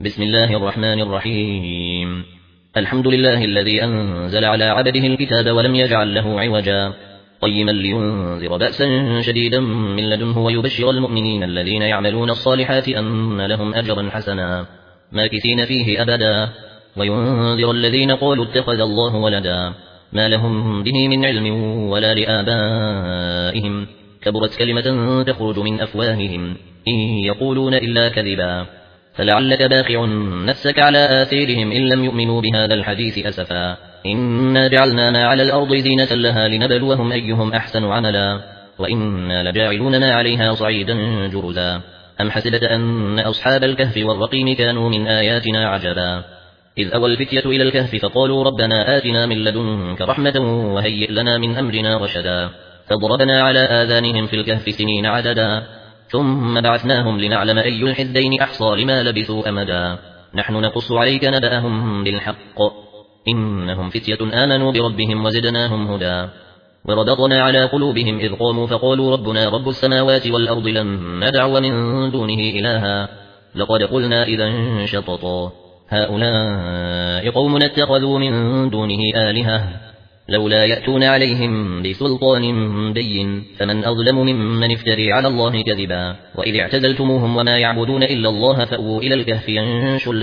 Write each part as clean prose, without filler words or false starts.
بسم الله الرحمن الرحيم. الحمد لله الذي أنزل على عبده الكتاب ولم يجعل له عوجا قيما لينذر بأسا شديدا من لدنه ويبشر المؤمنين الذين يعملون الصالحات أن لهم أجرا حسنا ماكثين فيه أبدا وينذر الذين قالوا اتخذ الله ولدا ما لهم به من علم ولا لآبائهم كبرت كلمة تخرج من أفواههم إن يقولون إلا كذبا فلعلك باخع نفسك على آثارهم إن لم يؤمنوا بهذا الحديث أسفا إنا جعلنا ما على الأرض زينة لها لنبلوهم أيهم أحسن عملا وإنا لجاعلون ما عليها صعيدا جرزا أم حسبت أن أصحاب الكهف والرقيم كانوا من آياتنا عجبا إذ أوى الفتية إلى الكهف فقالوا ربنا آتنا من لدنك رحمة وهيئ لنا من أمرنا رشدا فضربنا على آذانهم في الكهف سنين عددا ثم بعثناهم لنعلم أي الحزبين أحصى لما لبثوا أمدا نحن نقص عليك نبأهم بالحق إنهم فتية آمنوا بربهم وزدناهم هدى وربطنا على قلوبهم إذ قاموا فقالوا ربنا رب السماوات والأرض لن ندعو من دونه إلها لقد قلنا إذا شططا هؤلاء قوم اتخذوا من دونه آلهة لولا يأتون عليهم بسلطان بين فمن أظلم ممن افتري على الله كذبا وإذ اعتزلتموهم وما يعبدون إلا الله فأووا إلى الكهف ينشر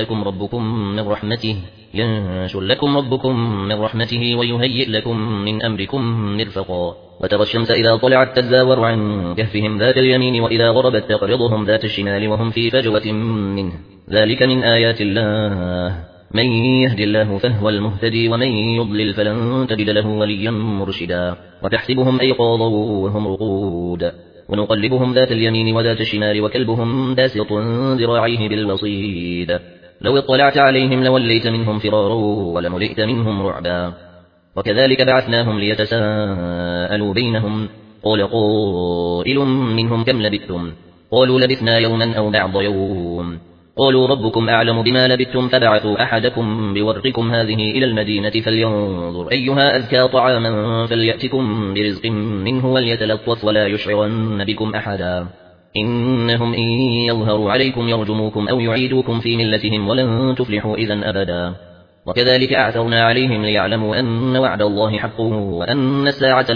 لكم ربكم من رحمته ويهيئ لكم من أمركم مرفقا وترى الشمس إذا طلعت تزاور عن كهفهم ذات اليمين وإذا غربت تقرضهم ذات الشمال وهم في فجوة منه ذلك من آيات الله من يهد الله فهو المهتدي ومن يضلل فلن تجد له وليا مرشدا وتحسبهم أيقاظا وهم رقود ونقلبهم ذات اليمين وذات الشمال وكلبهم باسط ذراعيه بالوصيد لو اطلعت عليهم لوليت منهم فرارا ولملئت منهم رعبا وكذلك بعثناهم ليتساءلوا بينهم قال قائل منهم كم لبثتم قالوا لبثنا يوما أو بعض يوم قالوا ربكم أعلم بما لبثتم فبعثوا أحدكم بورقكم هذه إلى المدينة فلينظر أيها أزكى طعاما فليأتكم برزق منه وليتلطف ولا يشعرن بكم أحدا إنهم إن يظهروا عليكم يرجموكم أو يعيدوكم في ملتهم ولن تفلحوا إذا أبدا وكذلك أعثرنا عليهم ليعلموا أن وعد الله حق وأن الساعة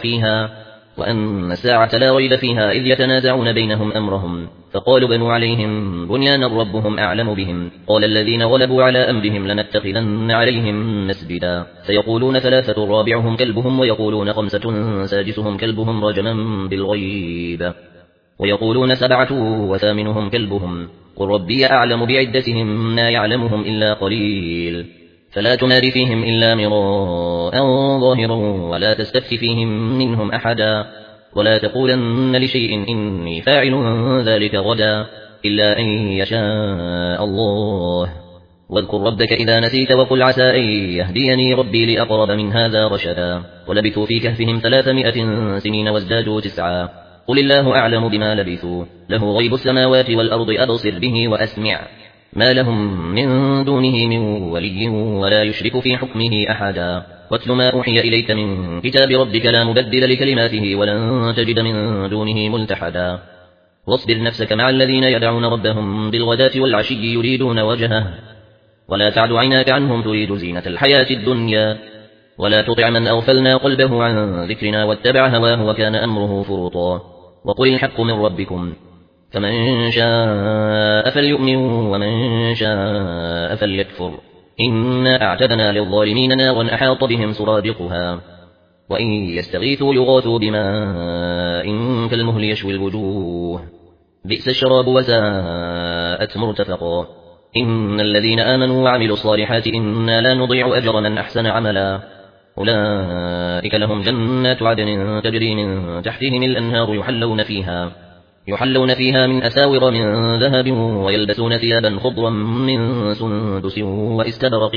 لا ريب فيها إذ يتنازعون بينهم أمرهم فقالوا بنوا عليهم بنيانا ربهم أعلم بهم قال الذين غلبوا على أمرهم لنتخذن عليهم مسجدا سيقولون 3 رابعهم كلبهم ويقولون 5 سادسهم كلبهم رجما بالغيب ويقولون 7 وثامنهم كلبهم قل ربي أعلم بعدتهم ما يعلمهم إلا قليل فلا تمار فيهم إلا مراء ظاهرا ولا تستفت فيهم منهم أحدا ولا تقولن لشيء إني فاعل ذلك غدا إلا أن يشاء الله واذكر ربك إذا نسيت وقل عسى أن يهديني ربي لأقرب من هذا رشدا ولبثوا في كهفهم 300 سنين وازدادوا 9 قل الله أعلم بما لبثوا له غيب السماوات والأرض أبصر به وأسمع ما لهم من دونه من ولي ولا يشرك في حكمه أحدا واتل ما أوحي إليك من كتاب ربك لا مبدل لكلماته ولن تجد من دونه ملتحدا واصبر نفسك مع الذين يدعون ربهم بالغداة والعشي يريدون وجهه ولا تعد عيناك عنهم تريد زينة الحياة الدنيا ولا تطع من أغفلنا قلبه عن ذكرنا واتبع هواه وكان أمره فرطا وقل الحق من ربكم فمن شاء فليؤمن ومن شاء فليكفر إنا أعتدنا للظالمين نارا أحاط بهم سرادقها وإن يستغيثوا يغاثوا بماء كالمهل يشوي الوجوه بئس الشراب وساءت مرتفقا إن الذين آمنوا وعملوا الصالحات إنا لا نضيع أجر من أحسن عملا أولئك لهم جنات عدن تجري من تحتهم الأنهار يحلون فيها من أساور من ذهب ويلبسون ثيابا خضرا من سندس واستبرق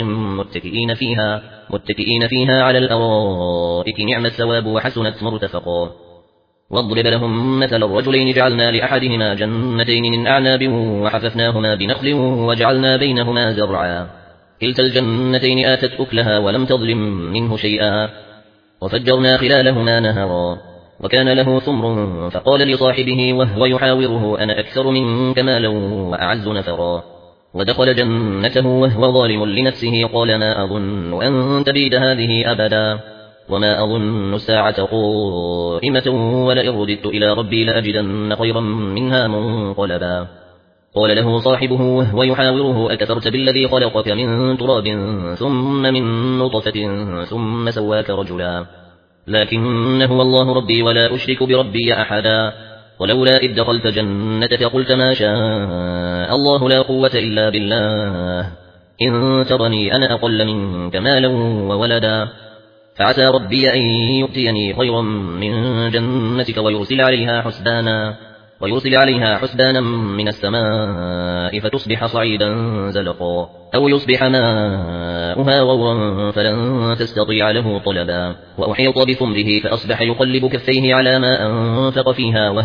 متكئين فيها على الأرائك نعم الثواب وحسنت مرتفقا واضرب لهم مثل الرجلين جعلنا لأحدهما جنتين من أعناب وحففناهما بنخل وجعلنا بينهما زرعا كلتا الجنتين آتت أكلها ولم تظلم منه شيئا وفجرنا خلالهما نهرا وكان له ثمر فقال لصاحبه وهو يحاوره أنا أكثر منك مالا وأعز نفرا ودخل جنته وهو ظالم لنفسه قال ما أظن أن تبيد هذه أبدا وما أظن الساعة قائمة ولئن رددت إلى ربي لأجدن خيرا منها منقلبا قال له صاحبه وهو يحاوره أكفرت بالذي خلقك من تراب ثم من نطفة ثم سواك رجلا لكن هو الله ربي ولا أشرك بربي أحدا ولولا إذ دخلت جنتك قلت ما شاء الله لا قوة إلا بالله إن ترني أنا أقل منك مالا وولدا فعسى ربي أن يؤتيني خيرا من جنتك ويرسل عليها حسبانا من السماء فتصبح صعيدا زلقا أو يصبح ماؤها غورا فلن تستطيع له طلبا وأحيط بثمره فأصبح يقلب كفيه على ما أنفق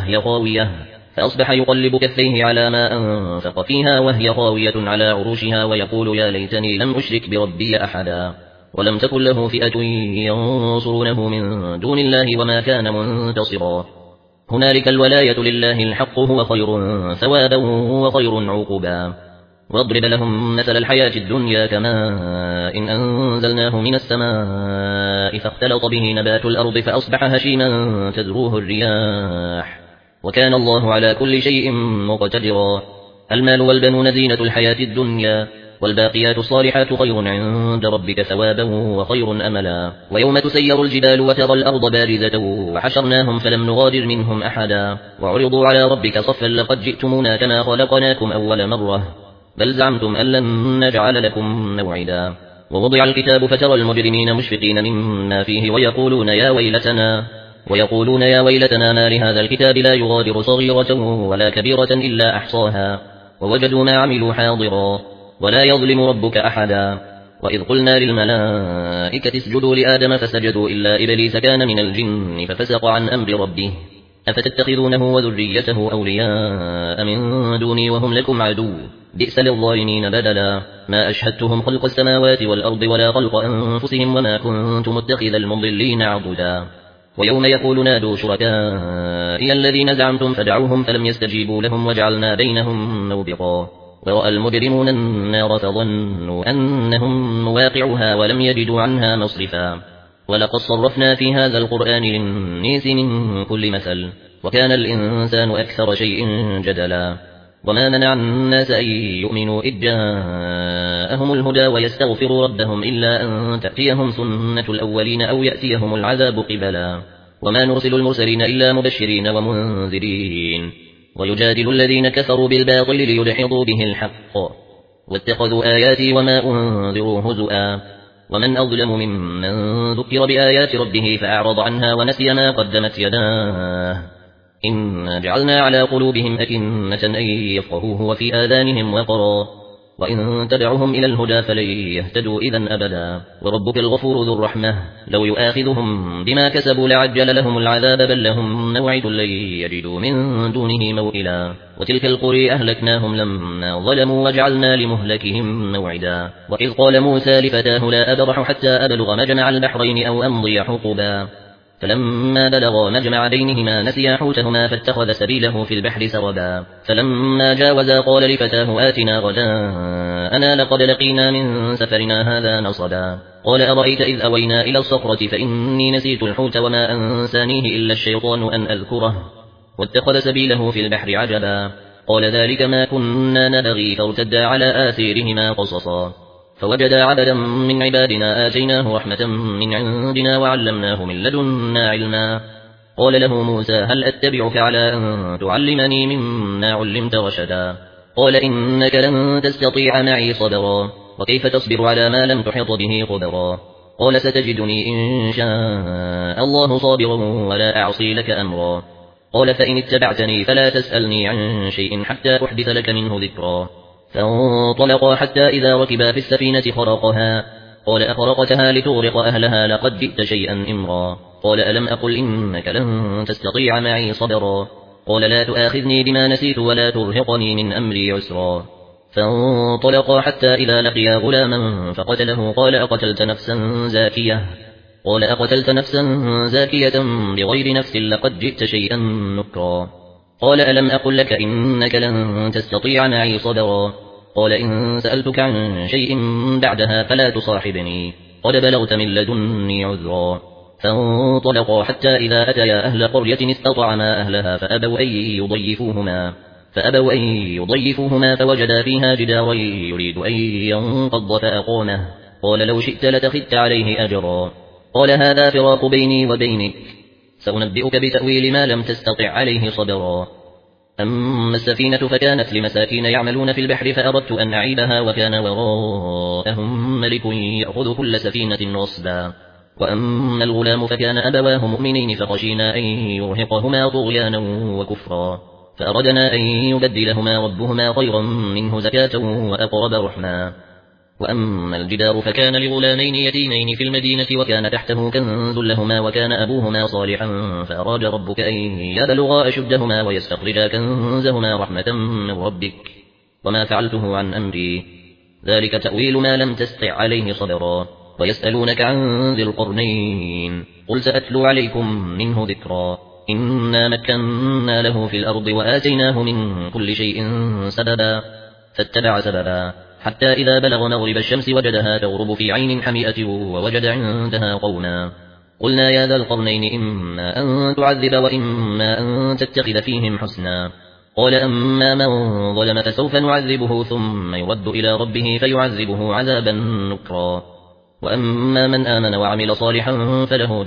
فيها وهي خاوية على عروشها ويقول يا ليتني لم أشرك بربي أحدا ولم تكن له فئة ينصرونه من دون الله وما كان منتصرا هنالك الولاية لله الحق هو خير ثوابا وخير عقبا واضرب لهم مثل الحياة الدنيا كماء إن أنزلناه من السماء فاختلط به نبات الأرض فأصبح هشيما تذروه الرياح وكان الله على كل شيء مقتدرا المال والبنون زينة الحياة الدنيا والباقيات الصالحات خير عند ربك ثوابا وخير أملا ويوم تسير الجبال وترى الأرض بارزة وحشرناهم فلم نغادر منهم أحدا وعرضوا على ربك صفا لقد جئتمونا كما خلقناكم أول مرة بل زعمتم أن لن نجعل لكم موعدا ووضع الكتاب فترى المجرمين مشفقين مما فيه ويقولون يا ويلتنا ما لهذا الكتاب لا يغادر صغيرة ولا كبيرة إلا أحصاها ووجدوا ما عملوا حاضرا ولا يظلم ربك أحدا وإذ قلنا للملائكة اسجدوا لآدم فسجدوا إلا إبليس كان من الجن ففسق عن أمر ربه أفتتخذونه وذريته أولياء من دوني وهم لكم عدو بئس للظالمين بدلا ما أشهدتهم خلق السماوات والأرض ولا خلق أنفسهم وما كنت متخذ المضلين عضدا ويوم يقول نادوا شركائي الذين زعمتم فدعوهم فلم يستجيبوا لهم وجعلنا بينهم موبقا ورأى المجرمون النار فظنوا أنهم مواقعها ولم يجدوا عنها مصرفا ولقد صرفنا في هذا القرآن للناس من كل مثل وكان الإنسان أكثر شيء جدلا وما منع الناس أن يؤمنوا إذ جاءهم الهدى ويستغفروا ربهم إلا أن تأتيهم سنة الأولين أو يأتيهم العذاب قبلا وما نرسل المرسلين إلا مبشرين ومنذرين ويجادل الذين كفروا بالباطل ليدحضوا به الحق واتخذوا آياتي وما أنذروا هزؤا ومن أظلم ممن ذكر بآيات ربه فأعرض عنها ونسي ما قدمت يداه إنا جعلنا على قلوبهم أكنة أن يفقهوه وفي آذانهم وقرا وإن تدعهم إلى الهدى فلن يهتدوا إذا أبدا وربك الغفور ذو الرحمة لو يؤاخذهم بما كسبوا لعجل لهم العذاب بل لهم موعد لن يجدوا من دونه موئلا وتلك القرى أهلكناهم لما ظلموا وجعلنا لمهلكهم موعدا وإذ قال موسى لفتاه لا أبرح حتى أبلغ مجمع البحرين أو أمضي حقبا فلما بلغا مجمع بينهما نسيا حوتهما فاتخذ سبيله في البحر سربا فلما جاوزا قال لفتاه آتنا غداءنا لقد لقينا من سفرنا هذا نصبا قال أرأيت إذ أوينا إلى الصخرة فإني نسيت الحوت وما أنسانيه إلا الشيطان أن أذكره واتخذ سبيله في البحر عجبا قال ذلك ما كنا نبغي فارتدا على آثيرهما قصصا فوجدا عبدا من عبادنا آتيناه رحمة من عندنا وعلمناه من لدنا علما قال له موسى هل أتبعك على أن تعلمني مما علمت رشدا قال إنك لن تستطيع معي صبرا وكيف تصبر على ما لم تحط به خبرا قال ستجدني إن شاء الله صابرا ولا أعصي لك أمرا قال فإن اتبعتني فلا تسألني عن شيء حتى أحدث لك منه ذكرا فانطلقا حتى إذا ركبا في السفينة خرقها قال أخرقتها لتغرق أهلها لقد جئت شيئا إمرا قال ألم أقل إنك لن تستطيع معي صبرا قال لا تؤاخذني بما نسيت ولا ترهقني من أمري عسرا فانطلقا حتى إذا لقيا غلاما فقتله قال أقتلت نفسا زاكية بغير نفس لقد جئت شيئا نكرا قال ألم أقل لك إنك لن تستطيع معي صبرا قال إن سألتك عن شيء بعدها فلا تصاحبني قد بلغت من لدني عذرا. فانطلقا حتى إذا أتيا أهل قرية استطعما أهلها فأبوا أن يضيفوهما فوجدا فيها جدارا يريد أن ينقض فأقامه. قال لو شئت لتخذت عليه أجرا. قال هذا فراق بيني وبينك، سأنبئك بتأويل ما لم تستطع عليه صبرا. أما السفينة فكانت لمساكين يعملون في البحر فأردت أن أعيبها وكان وراءهم ملك يأخذ كل سفينة غصبا. وأما الغلام فكان أبواه مؤمنين فخشينا أن يرهقهما طغيانا وكفرا، فأردنا أن يبدلهما ربهما خيرا منه زكاة وأقرب رحما. وأما الجدار فكان لغلامين يتيمين في المدينة وكان تحته كنز لهما وكان أبوهما صالحا فأراد ربك أن يبلغا أشدهما ويستخرجا كنزهما رحمة من ربك وما فعلته عن أمري، ذلك تأويل ما لم تستطع عليه صبرا. ويسألونك عن ذي القرنين قل سأتلو عليكم منه ذكرا. إنا مكنا له في الأرض وآتيناه من كل شيء سببا فاتبع سببا حتى إذا بلغ مغرب الشمس وجدها تغرب في عين حمئة ووجد عندها قوما. قلنا يا ذا القرنين إما أن تعذب وإما أن تتخذ فيهم حسنا. قال أما من ظلم فسوف نعذبه ثم يرد إلى ربه فيعذبه عذابا نكرا. وأما من آمن وعمل صالحا فله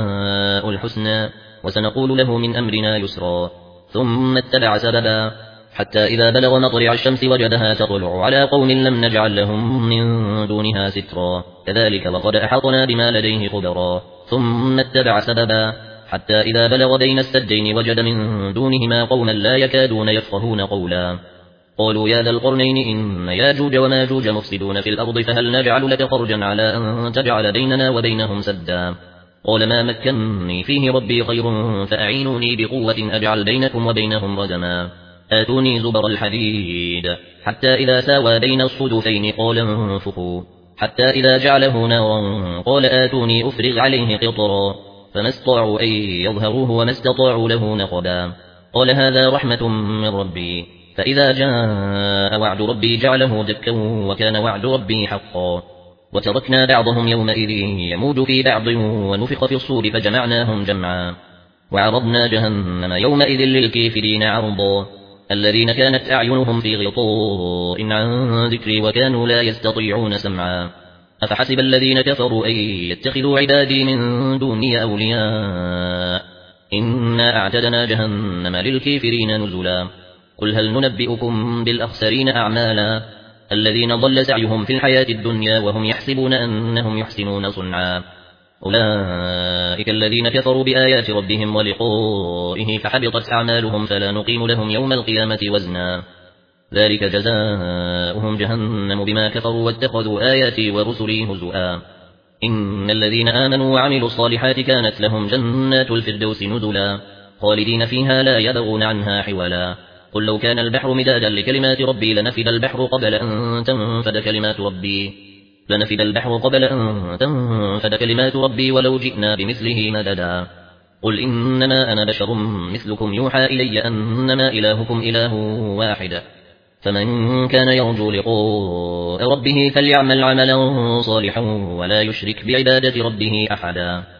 جزاء الحسنى وسنقول له من أمرنا يسرا. ثم اتبع سببا حتى إذا بلغ مطلع الشمس وجدها تطلع على قوم لم نجعل لهم من دونها سترا، كذلك وقد أحطنا بما لديه خبرا. ثم اتبع سببا حتى إذا بلغ بين السدين وجد من دونهما قوما لا يكادون يفقهون قولا. قالوا يا ذا القرنين إن ياجوج وماجوج مفسدون في الأرض فهل نجعل لك خرجا على أن تجعل بيننا وبينهم سدا. قال ما مكنني فيه ربي خير فأعينوني بقوة أجعل بينكم وبينهم ردما. آتوني زبر الحديد حتى إذا ساوى بين الصدفين قال انفخوا حتى إذا جعله نارا قال آتوني أفرغ عليه قطرا فما استطاعوا أن يظهروه وما استطاعوا له نقبا. قال هذا رحمة من ربي فإذا جاء وعد ربي جعله دكا وكان وعد ربي حقا. وتركنا بعضهم يومئذ يموج في بعض ونفخ في الصور فجمعناهم جمعا. وعرضنا جهنم يومئذ للكافرين عرضا الذين كانت أعينهم في غطاء عن ذكري وكانوا لا يستطيعون سمعا. أفحسب الذين كفروا أن يتخذوا عبادي من دوني أولياء إنا أعتدنا جهنم للكافرين نزلا. قل هل ننبئكم بالأخسرين أعمالا الذين ضل سعيهم في الحياة الدنيا وهم يحسبون أنهم يحسنون صنعا. أولئك الذين كفروا بآيات ربهم ولقائه فحبطت أعمالهم فلا نقيم لهم يوم القيامة وزنا. ذلك جزاؤهم جهنم بما كفروا واتخذوا آياتي ورسلي هزؤا. إن الذين آمنوا وعملوا الصالحات كانت لهم جنات الفردوس نزلا خالدين فيها لا يبغون عنها حولا. قل لو كان البحر مدادا لكلمات ربي لنفد البحر قبل أن تنفد كلمات ربي ولو جئنا بمثله مددا. قل إنما أنا بشر مثلكم يوحى إلي أنما إلهكم إله واحد فمن كان يرجو لقاء ربه فليعمل عملا صالحا ولا يشرك بعبادة ربه أحدا.